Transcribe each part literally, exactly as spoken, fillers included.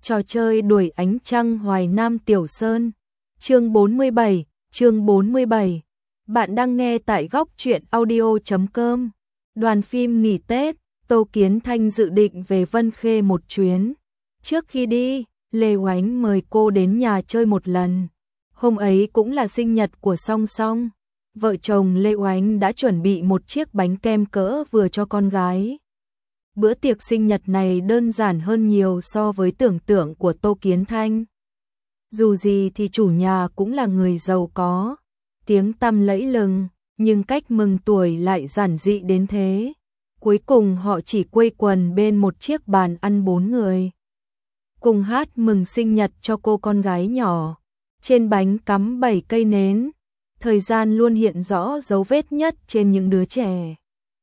Trò chơi đuổi ánh trăng Hoài Nam Tiểu Sơn. Chương bốn mươi bảy, chương bốn mươi bảy. Bạn đang nghe tại góc truyện audio chấm com. Đoàn phim nghỉ Tết, Tô Kiến Thanh dự định về Vân Khê một chuyến. Trước khi đi, Lê Oánh mời cô đến nhà chơi một lần. Hôm ấy cũng là sinh nhật của Song Song. Vợ chồng Lê Oánh đã chuẩn bị một chiếc bánh kem cỡ vừa cho con gái. Bữa tiệc sinh nhật này đơn giản hơn nhiều so với tưởng tượng của Tô Kiến Thanh. Dù gì thì chủ nhà cũng là người giàu có, tiếng tăm lẫy lừng, nhưng cách mừng tuổi lại giản dị đến thế. Cuối cùng họ chỉ quây quần bên một chiếc bàn ăn bốn người, cùng hát mừng sinh nhật cho cô con gái nhỏ. Trên bánh cắm bảy cây nến, thời gian luôn hiện rõ dấu vết nhất trên những đứa trẻ.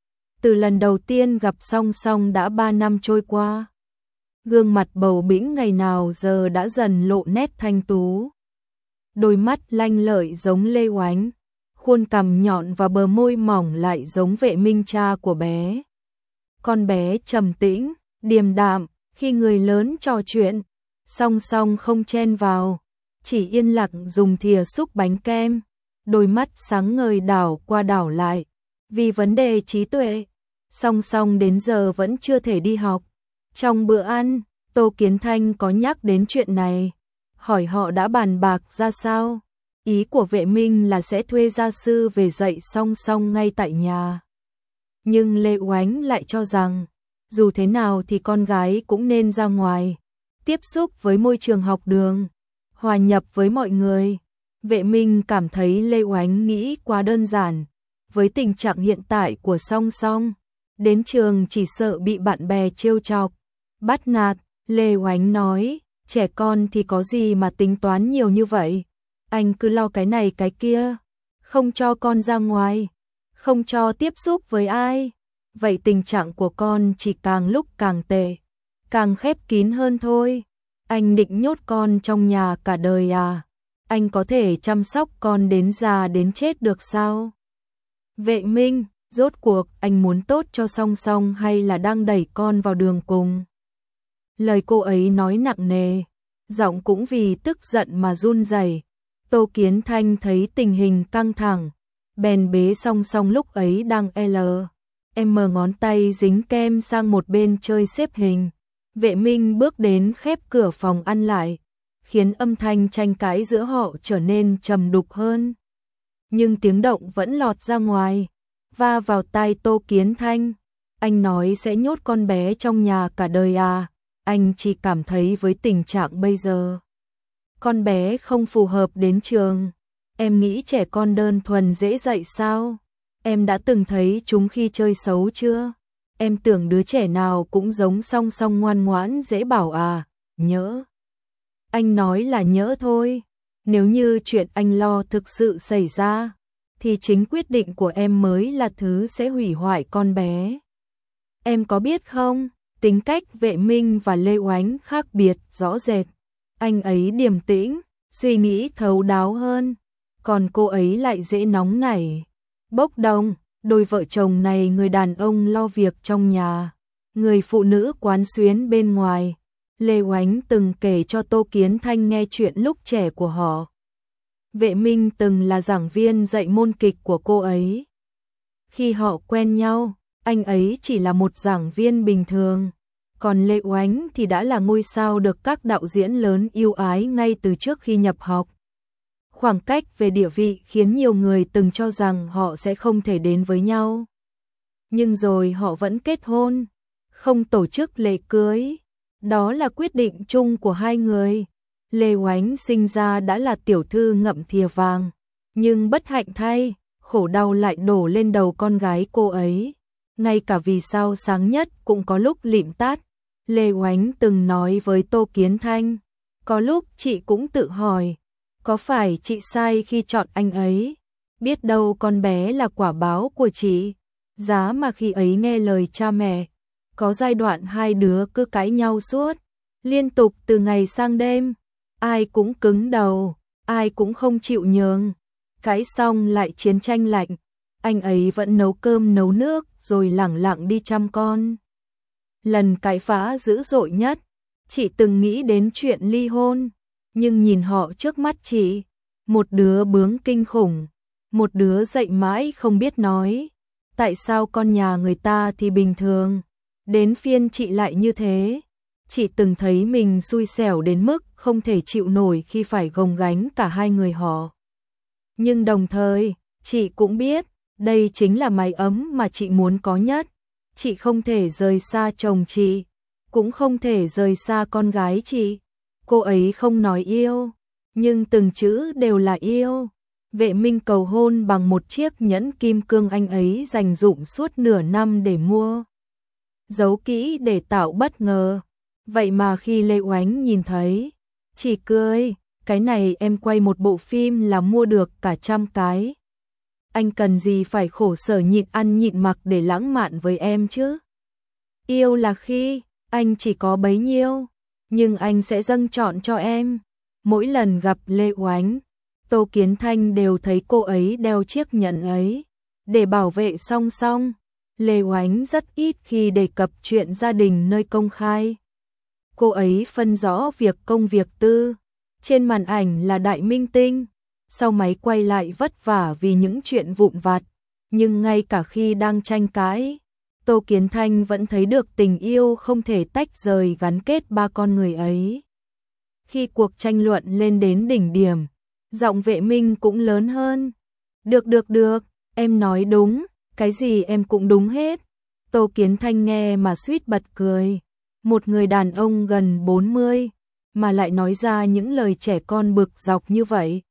Từ lần đầu tiên gặp Song Song đã ba năm trôi qua. Gương mặt bầu bĩnh ngày nào giờ đã dần lộ nét thanh tú. Đôi mắt lanh lợi giống Lê Oánh, khuôn cằm nhọn và bờ môi mỏng lại giống Vệ Minh cha của bé. Con bé trầm tĩnh, điềm đạm, khi người lớn trò chuyện, Song Song không chen vào, chỉ yên lặng dùng thìa xúc bánh kem, đôi mắt sáng ngời đảo qua đảo lại. Vì vấn đề trí tuệ, Song Song đến giờ vẫn chưa thể đi học. Trong bữa ăn, Tô Kiến Thanh có nhắc đến chuyện này, hỏi họ đã bàn bạc ra sao. Ý của Vệ Minh là sẽ thuê gia sư về dạy Song Song ngay tại nhà. Nhưng Lê Oánh lại cho rằng, dù thế nào thì con gái cũng nên ra ngoài, tiếp xúc với môi trường học đường, hòa nhập với mọi người. Vệ Minh cảm thấy Lê Oánh nghĩ quá đơn giản. Với tình trạng hiện tại của Song Song, đến trường chỉ sợ bị bạn bè trêu chọc, bắt nạt. Lê Oánh nói, trẻ con thì có gì mà tính toán nhiều như vậy. Anh cứ lo cái này cái kia, không cho con ra ngoài, không cho tiếp xúc với ai. Vậy tình trạng của con chỉ càng lúc càng tệ, càng khép kín hơn thôi. Anh định nhốt con trong nhà cả đời à? Anh có thể chăm sóc con đến già đến chết được sao? Vệ Minh, rốt cuộc anh muốn tốt cho Song Song hay là đang đẩy con vào đường cùng? Lời cô ấy nói nặng nề, giọng cũng vì tức giận mà run rẩy. Tô Kiến Thanh thấy tình hình căng thẳng, bèn bế Song Song lúc ấy đang L. Em mở ngón tay dính kem sang một bên chơi xếp hình. Vệ Minh bước đến khép cửa phòng ăn lại, khiến âm thanh tranh cãi giữa họ trở nên trầm đục hơn. Nhưng tiếng động vẫn lọt ra ngoài, va vào tai Tô Kiến Thanh. Anh nói sẽ nhốt con bé trong nhà cả đời à? Anh chỉ cảm thấy với tình trạng bây giờ, con bé không phù hợp đến trường. Em nghĩ trẻ con đơn thuần dễ dạy sao? Em đã từng thấy chúng khi chơi xấu chưa? Em tưởng đứa trẻ nào cũng giống Song Song ngoan ngoãn dễ bảo à? Nhỡ. Anh nói là nhỡ thôi. Nếu như chuyện anh lo thực sự xảy ra, thì chính quyết định của em mới là thứ sẽ hủy hoại con bé. Em có biết không, tính cách Vệ Minh và Lê Oánh khác biệt rõ rệt. Anh ấy điềm tĩnh, suy nghĩ thấu đáo hơn, còn cô ấy lại dễ nóng nảy, bốc đồng. Đôi vợ chồng này, người đàn ông lo việc trong nhà, người phụ nữ quán xuyến bên ngoài. Lê Oánh từng kể cho Tô Kiến Thanh nghe chuyện lúc trẻ của họ. Vệ Minh từng là giảng viên dạy môn kịch của cô ấy. Khi họ quen nhau, anh ấy chỉ là một giảng viên bình thường, còn Lê Oánh thì đã là ngôi sao được các đạo diễn lớn yêu ái ngay từ trước khi nhập học. Khoảng cách về địa vị khiến nhiều người từng cho rằng họ sẽ không thể đến với nhau. Nhưng rồi họ vẫn kết hôn, không tổ chức lễ cưới. Đó là quyết định chung của hai người. Lê Oánh sinh ra đã là tiểu thư ngậm thìa vàng, nhưng bất hạnh thay, khổ đau lại đổ lên đầu con gái cô ấy. Ngay cả vì sao sáng nhất cũng có lúc lịm tắt. Lê Oánh từng nói với Tô Kiến Thanh, có lúc chị cũng tự hỏi, có phải chị sai khi chọn anh ấy? Biết đâu con bé là quả báo của chị. Giá mà khi ấy nghe lời cha mẹ, có giai đoạn hai đứa cứ cãi nhau suốt, liên tục từ ngày sang đêm. Ai cũng cứng đầu, ai cũng không chịu nhường. Cãi xong lại chiến tranh lạnh, anh ấy vẫn nấu cơm nấu nước rồi lẳng lặng đi chăm con. Lần cãi vã dữ dội nhất, Chị từng nghĩ đến chuyện ly hôn, nhưng nhìn họ trước mắt chị, một đứa bướng kinh khủng, một đứa dạy mãi không biết nói. Tại sao con nhà người ta thì bình thường, đến phiên chị lại như thế? Chị từng thấy mình xui xẻo đến mức không thể chịu nổi khi phải gồng gánh cả hai người họ. Nhưng đồng thời, chị cũng biết, đây chính là mái ấm mà chị muốn có nhất. Chị không thể rời xa chồng chị, cũng không thể rời xa con gái chị. Cô ấy không nói yêu, nhưng từng chữ đều là yêu. Vệ Minh cầu hôn bằng một chiếc nhẫn kim cương anh ấy dành dụm suốt nửa năm để mua. Giấu kỹ để tạo bất ngờ. Vậy mà khi Lê Oánh nhìn thấy, chỉ cười, cái này em quay một bộ phim là mua được cả trăm cái. Anh cần gì phải khổ sở nhịn ăn nhịn mặc để lãng mạn với em chứ? Yêu là khi, anh chỉ có bấy nhiêu, nhưng anh sẽ dâng trọn cho em. Mỗi lần gặp Lê Oánh, Tô Kiến Thanh đều thấy cô ấy đeo chiếc nhẫn ấy, để bảo vệ song song. Lê Oánh rất ít khi đề cập chuyện gia đình nơi công khai. Cô ấy phân rõ việc công việc tư. Trên màn ảnh là đại minh tinh, sau máy quay lại vất vả vì những chuyện vụn vặt. Nhưng ngay cả khi đang tranh cãi, Tô Kiến Thanh vẫn thấy được tình yêu không thể tách rời gắn kết ba con người ấy. Khi cuộc tranh luận lên đến đỉnh điểm, giọng Vệ Minh cũng lớn hơn. Được được được, em nói đúng, cái gì em cũng đúng hết. Tô Kiến Thanh nghe mà suýt bật cười. Một người đàn ông gần bốn mươi mà lại nói ra những lời trẻ con bực dọc như vậy.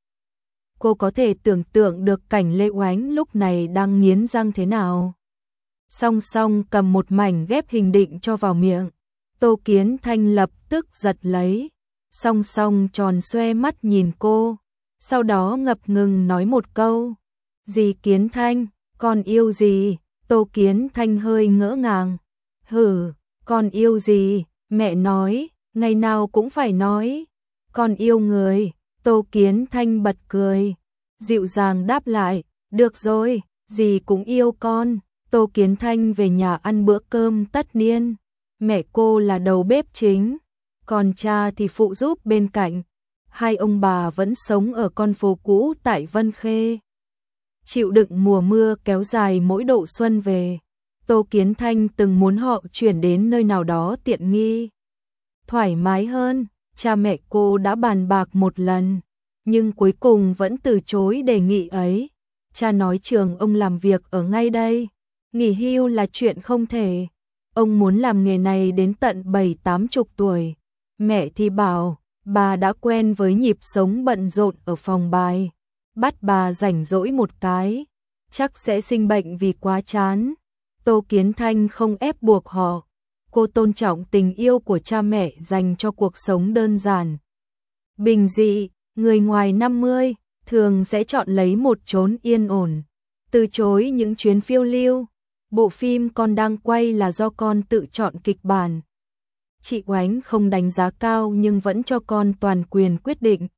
Cô có thể tưởng tượng được cảnh Lê Oánh lúc này đang nghiến răng thế nào. Song song cầm một mảnh ghép hình định cho vào miệng. Tô Kiến Thanh lập tức giật lấy. Song song tròn xoe mắt nhìn cô. Sau đó ngập ngừng nói một câu. Dì Kiến Thanh, con yêu gì? Tô Kiến Thanh hơi ngỡ ngàng. Hử, con yêu gì? Mẹ nói, ngày nào cũng phải nói. Con yêu người. Tô Kiến Thanh bật cười. Dịu dàng đáp lại. Được rồi, dì cũng yêu con. Tô Kiến Thanh về nhà ăn bữa cơm tất niên. Mẹ cô là đầu bếp chính, còn cha thì phụ giúp bên cạnh. Hai ông bà vẫn sống ở con phố cũ tại Vân Khê, chịu đựng mùa mưa kéo dài mỗi độ xuân về. Tô Kiến Thanh từng muốn họ chuyển đến nơi nào đó tiện nghi, thoải mái hơn. Cha mẹ cô đã bàn bạc một lần, nhưng cuối cùng vẫn từ chối đề nghị ấy. Cha nói trường ông làm việc ở ngay đây, nghỉ hưu là chuyện không thể. Ông muốn làm nghề này đến tận bảy tám chục tuổi. Mẹ thì bảo, bà đã quen với nhịp sống bận rộn ở phòng bài. Bắt bà rảnh rỗi một cái, chắc sẽ sinh bệnh vì quá chán. Tô Kiến Thanh không ép buộc họ. Cô tôn trọng tình yêu của cha mẹ dành cho cuộc sống đơn giản. Bình dị, người ngoài năm mươi thường sẽ chọn lấy một chốn yên ổn, từ chối những chuyến phiêu lưu. Bộ phim con đang quay là do con tự chọn kịch bản. Chị Oánh không đánh giá cao nhưng vẫn cho con toàn quyền quyết định.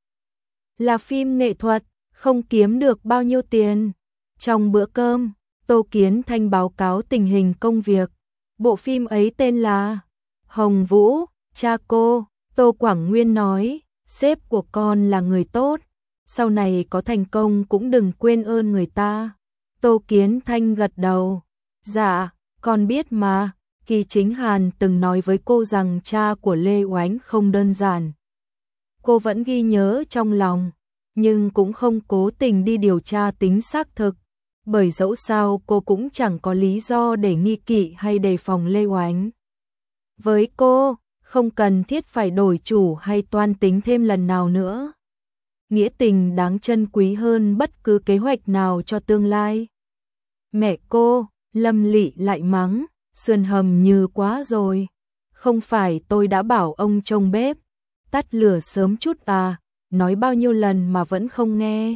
Là phim nghệ thuật, không kiếm được bao nhiêu tiền. Trong bữa cơm, Tô Kiến Thanh báo cáo tình hình công việc. Bộ phim ấy tên là Hồng Vũ, cha cô. Tô Quảng Nguyên nói, sếp của con là người tốt, sau này có thành công cũng đừng quên ơn người ta. Tô Kiến Thanh gật đầu. Dạ, con biết mà. Kỳ Chính Hàn từng nói với cô rằng cha của Lê Oánh không đơn giản. Cô vẫn ghi nhớ trong lòng, nhưng cũng không cố tình đi điều tra tính xác thực, bởi dẫu sao cô cũng chẳng có lý do để nghi kỵ hay đề phòng Lê Oánh. Với cô, không cần thiết phải đổi chủ hay toan tính thêm lần nào nữa. Nghĩa tình đáng trân quý hơn bất cứ kế hoạch nào cho tương lai. Mẹ cô, Lâm Lị lại mắng, sườn hầm như quá rồi. Không phải tôi đã bảo ông trông bếp, tắt lửa sớm chút à, nói bao nhiêu lần mà vẫn không nghe.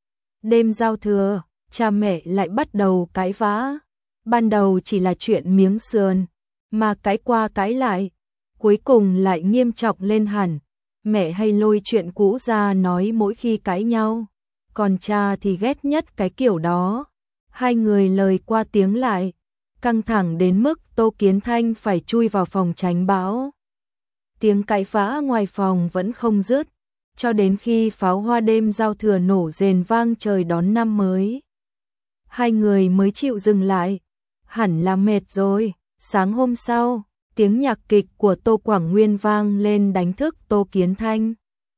Đêm giao thừa, cha mẹ lại bắt đầu cãi vã. Ban đầu chỉ là chuyện miếng sườn, mà cãi qua cãi lại, cuối cùng lại nghiêm trọng lên hẳn. Mẹ hay lôi chuyện cũ ra nói mỗi khi cãi nhau, còn cha thì ghét nhất cái kiểu đó. Hai người lời qua tiếng lại, căng thẳng đến mức Tô Kiến Thanh phải chui vào phòng tránh bão. tiếng cãi vã ngoài phòng vẫn không dứt, cho đến khi pháo hoa đêm giao thừa nổ rền vang trời đón năm mới. Hai người mới chịu dừng lại, hẳn là mệt rồi. Sáng hôm sau, tiếng nhạc kịch của Tô Quảng Nguyên vang lên đánh thức Tô Kiến Thanh.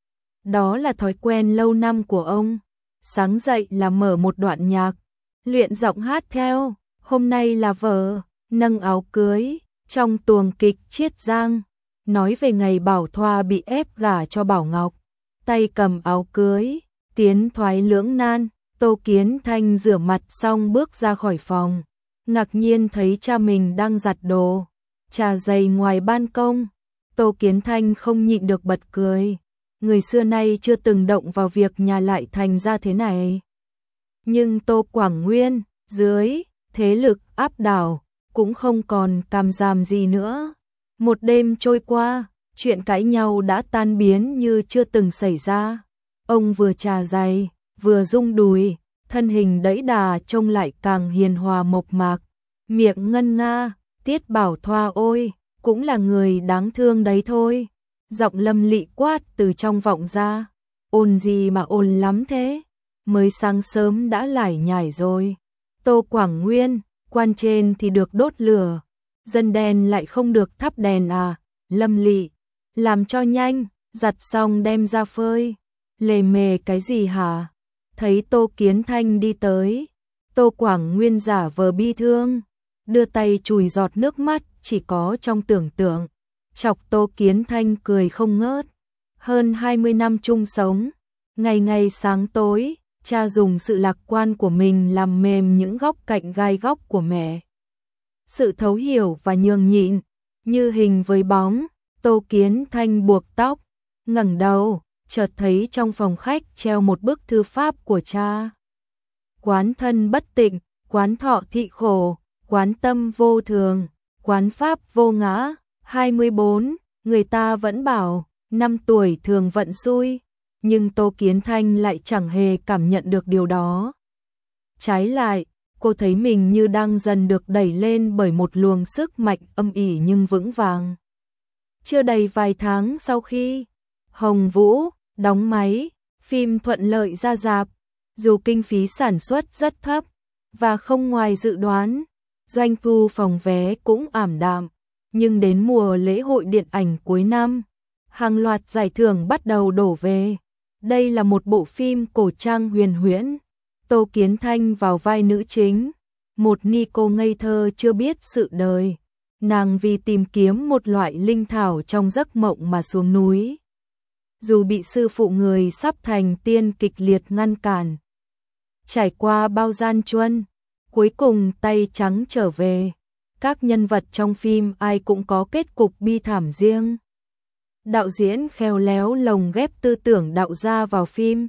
Đó là thói quen lâu năm của ông, sáng dậy là mở một đoạn nhạc, luyện giọng hát theo. Hôm nay là vợ nâng áo cưới, trong tuồng kịch Chiết Giang, nói về ngày Bảo Thoa bị ép gả cho Bảo Ngọc, tay cầm áo cưới, tiến thoái lưỡng nan. Tô Kiến Thanh rửa mặt xong bước ra khỏi phòng, ngạc nhiên thấy cha mình đang giặt đồ, trà giày ngoài ban công. Tô Kiến Thanh không nhịn được bật cười, người xưa nay chưa từng động vào việc nhà lại thành ra thế này. Nhưng Tô Quảng Nguyên, dưới thế lực áp đảo, cũng không còn càm ràm gì nữa. Một đêm trôi qua, chuyện cãi nhau đã tan biến như chưa từng xảy ra. Ông vừa trà giày, vừa rung đùi, thân hình đẫy đà trông lại càng hiền hòa mộc mạc, miệng ngân nga, Tiết Bảo Thoa ôi, cũng là người đáng thương đấy thôi. Giọng Lâm Lị quát từ trong vọng ra, ồn gì mà ồn lắm thế, mới sáng sớm đã lải nhải rồi. Tô Quảng Nguyên, quan trên thì được đốt lửa, dân đen lại không được thắp đèn à? Lâm Lị, làm cho nhanh, giặt xong đem ra phơi. Lề mề cái gì hả? Thấy Tô Kiến Thanh đi tới, Tô Quảng Nguyên giả vờ bi thương, đưa tay chùi giọt nước mắt chỉ có trong tưởng tượng, chọc Tô Kiến Thanh cười không ngớt. Hơn hai mươi năm chung sống, ngày ngày sáng tối, cha dùng sự lạc quan của mình làm mềm những góc cạnh gai góc của mẹ. Sự thấu hiểu và nhường nhịn, như hình với bóng. Tô Kiến Thanh buộc tóc, ngẩng đầu, chợt thấy trong phòng khách treo một bức thư pháp của cha. Quán thân bất tịnh, quán thọ thị khổ, quán tâm vô thường, quán pháp vô ngã. hai mươi bốn, người ta vẫn bảo, năm tuổi thường vận xui, nhưng Tô Kiến Thanh lại chẳng hề cảm nhận được điều đó. Trái lại, cô thấy mình như đang dần được đẩy lên bởi một luồng sức mạnh âm ỉ nhưng vững vàng. Chưa đầy vài tháng sau khi Hồng Vũ đóng máy, phim thuận lợi ra rạp, dù kinh phí sản xuất rất thấp và không ngoài dự đoán, doanh thu phòng vé cũng ảm đạm, nhưng đến mùa lễ hội điện ảnh cuối năm, hàng loạt giải thưởng bắt đầu đổ về. Đây là một bộ phim cổ trang huyền huyễn, Tô Kiến Thanh vào vai nữ chính, một ni cô ngây thơ chưa biết sự đời. Nàng vì tìm kiếm một loại linh thảo trong giấc mộng mà xuống núi. Dù bị sư phụ người sắp thành tiên kịch liệt ngăn cản, trải qua bao gian truân, cuối cùng tay trắng trở về. Các nhân vật trong phim ai cũng có kết cục bi thảm riêng. Đạo diễn khéo léo lồng ghép tư tưởng đạo gia vào phim,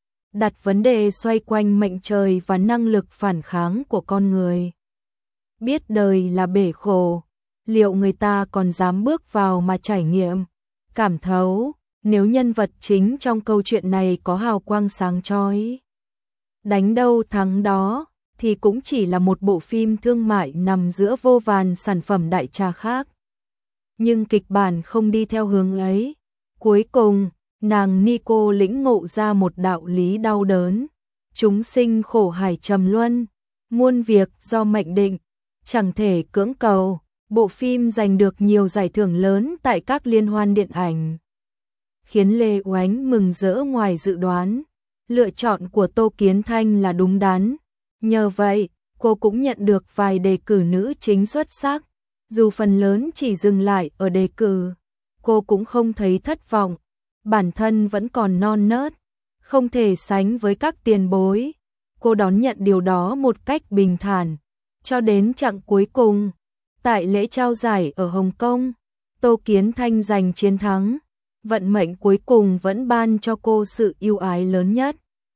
đặt vấn đề xoay quanh mệnh trời và năng lực phản kháng của con người. Biết đời là bể khổ, liệu người ta còn dám bước vào mà trải nghiệm, cảm thấu, nếu nhân vật chính trong câu chuyện này có hào quang sáng chói, đánh đâu thắng đó, thì cũng chỉ là một bộ phim thương mại nằm giữa vô vàn sản phẩm đại trà khác. Nhưng kịch bản không đi theo hướng ấy. Cuối cùng, nàng Nico lĩnh ngộ ra một đạo lý đau đớn. Chúng sinh khổ hải trầm luân, muôn việc do mệnh định, chẳng thể cưỡng cầu. Bộ phim giành được nhiều giải thưởng lớn tại các liên hoan điện ảnh, khiến Lê Oánh mừng rỡ ngoài dự đoán. Lựa chọn của Tô Kiến Thanh là đúng đắn. Nhờ vậy, cô cũng nhận được vài đề cử nữ chính xuất sắc. Dù phần lớn chỉ dừng lại ở đề cử, cô cũng không thấy thất vọng. Bản thân vẫn còn non nớt, không thể sánh với các tiền bối. Cô đón nhận điều đó một cách bình thản. Cho đến chặng cuối cùng, tại lễ trao giải ở Hồng Kông, Tô Kiến Thanh giành chiến thắng. Vận mệnh cuối cùng vẫn ban cho cô sự yêu ái lớn nhất.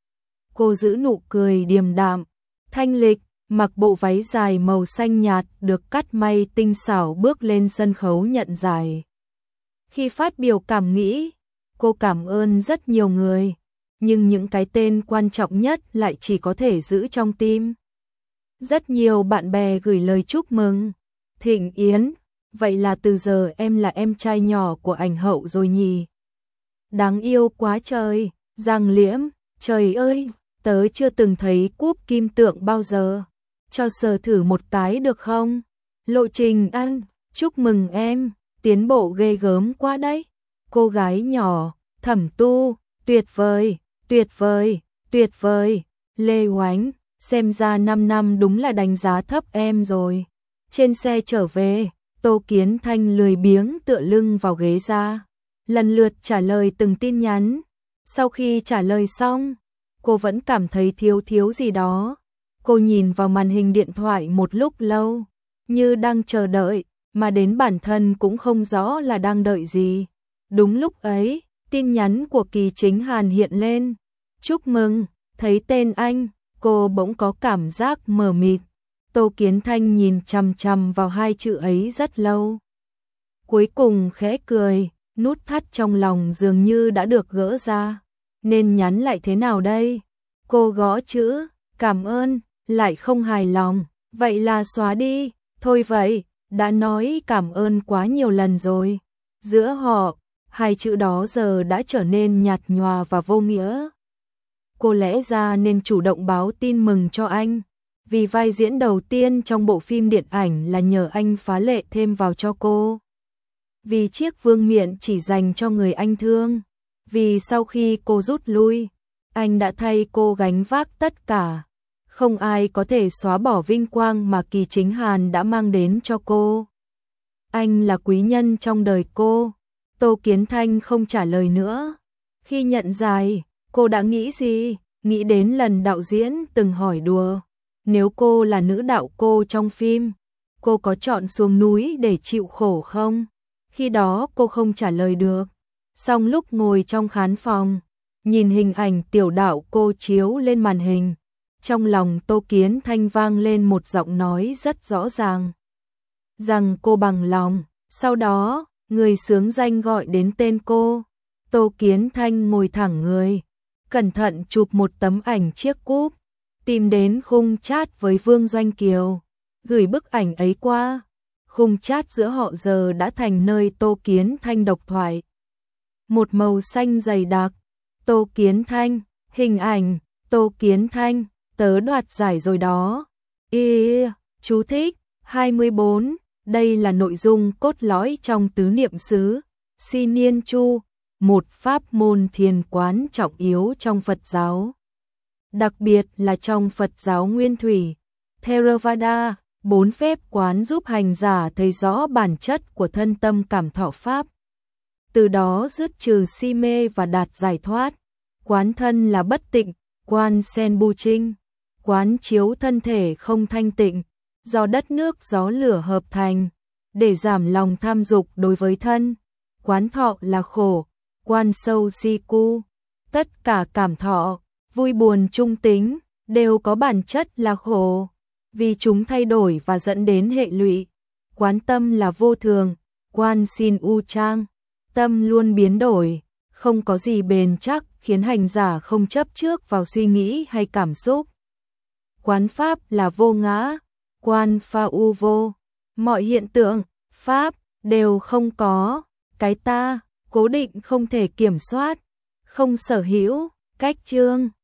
Cô giữ nụ cười điềm đạm, thanh lịch, mặc bộ váy dài màu xanh nhạt được cắt may tinh xảo bước lên sân khấu nhận giải. Khi phát biểu cảm nghĩ, cô cảm ơn rất nhiều người, nhưng những cái tên quan trọng nhất lại chỉ có thể giữ trong tim. Rất nhiều bạn bè gửi lời chúc mừng. Thịnh Yến, vậy là từ giờ em là em trai nhỏ của ảnh hậu rồi nhỉ? Đáng yêu quá trời, Giang Liễm, trời ơi, tớ chưa từng thấy cúp kim tượng bao giờ. Cho sờ thử một cái được không? Lộ Trình An, chúc mừng em, tiến bộ ghê gớm quá đấy. Cô gái nhỏ, Thẩm Tu, tuyệt vời, tuyệt vời, tuyệt vời. Lê Oánh, xem ra năm năm đúng là đánh giá thấp em rồi. Trên xe trở về, Tô Kiến Thanh lười biếng tựa lưng vào ghế ra, lần lượt trả lời từng tin nhắn. Sau khi trả lời xong, cô vẫn cảm thấy thiếu thiếu gì đó. Cô nhìn vào màn hình điện thoại một lúc lâu, như đang chờ đợi, mà đến bản thân cũng không rõ là đang đợi gì. Đúng lúc ấy, tin nhắn của Kỳ Chính Hàn hiện lên. Chúc mừng, thấy tên anh, cô bỗng có cảm giác mờ mịt. Tô Kiến Thanh nhìn chằm chằm vào hai chữ ấy rất lâu. Cuối cùng khẽ cười, nút thắt trong lòng dường như đã được gỡ ra. Nên nhắn lại thế nào đây? Cô gõ chữ, cảm ơn, lại không hài lòng. Vậy là xóa đi, thôi vậy, đã nói cảm ơn quá nhiều lần rồi. Giữa họ, hai chữ đó giờ đã trở nên nhạt nhòa và vô nghĩa. Cô lẽ ra nên chủ động báo tin mừng cho anh, vì vai diễn đầu tiên trong bộ phim điện ảnh là nhờ anh phá lệ thêm vào cho cô. Vì chiếc vương miện chỉ dành cho người anh thương, vì sau khi cô rút lui, anh đã thay cô gánh vác tất cả. Không ai có thể xóa bỏ vinh quang mà Kỳ Chính Hàn đã mang đến cho cô. Anh là quý nhân trong đời cô. Tô Kiến Thanh không trả lời nữa. Khi nhận giải, cô đã nghĩ gì? Nghĩ đến lần đạo diễn từng hỏi đùa, nếu cô là nữ đạo cô trong phim, cô có chọn xuống núi để chịu khổ không? Khi đó cô không trả lời được. Xong lúc ngồi trong khán phòng, nhìn hình ảnh tiểu đạo cô chiếu lên màn hình, trong lòng Tô Kiến Thanh vang lên một giọng nói rất rõ ràng, rằng cô bằng lòng. Sau đó, người xướng danh gọi đến tên cô. Tô Kiến Thanh ngồi thẳng người, cẩn thận chụp một tấm ảnh chiếc cúp, tìm đến khung chat với Vương Doanh Kiều, gửi bức ảnh ấy qua. Khung chat giữa họ giờ đã thành nơi Tô Kiến Thanh độc thoại. Một màu xanh dày đặc. Tô Kiến Thanh, hình ảnh, Tô Kiến Thanh, tớ đoạt giải rồi đó. Ê, chú thích, hai mươi bốn, đây là nội dung cốt lõi trong tứ niệm xứ, Si Niên Chu, một pháp môn thiền quán trọng yếu trong Phật giáo. Đặc biệt là trong Phật giáo Nguyên Thủy, Theravada, bốn phép quán giúp hành giả thấy rõ bản chất của thân tâm cảm thọ pháp. Từ đó dứt trừ si mê và đạt giải thoát. Quán thân là bất tịnh, quan sen bu trinh. Quán chiếu thân thể không thanh tịnh, do đất nước gió lửa hợp thành, để giảm lòng tham dục đối với thân. Quán thọ là khổ, quan sâu si cu. Tất cả cảm thọ, vui buồn trung tính, đều có bản chất là khổ, vì chúng thay đổi và dẫn đến hệ lụy. Quán tâm là vô thường, quan sin u trang. Tâm luôn biến đổi, không có gì bền chắc, khiến hành giả không chấp trước vào suy nghĩ hay cảm xúc. Quán pháp là vô ngã, quan pha u vô. Mọi hiện tượng, pháp, đều không có, cái ta, cố định không thể kiểm soát, không sở hữu. Cách chương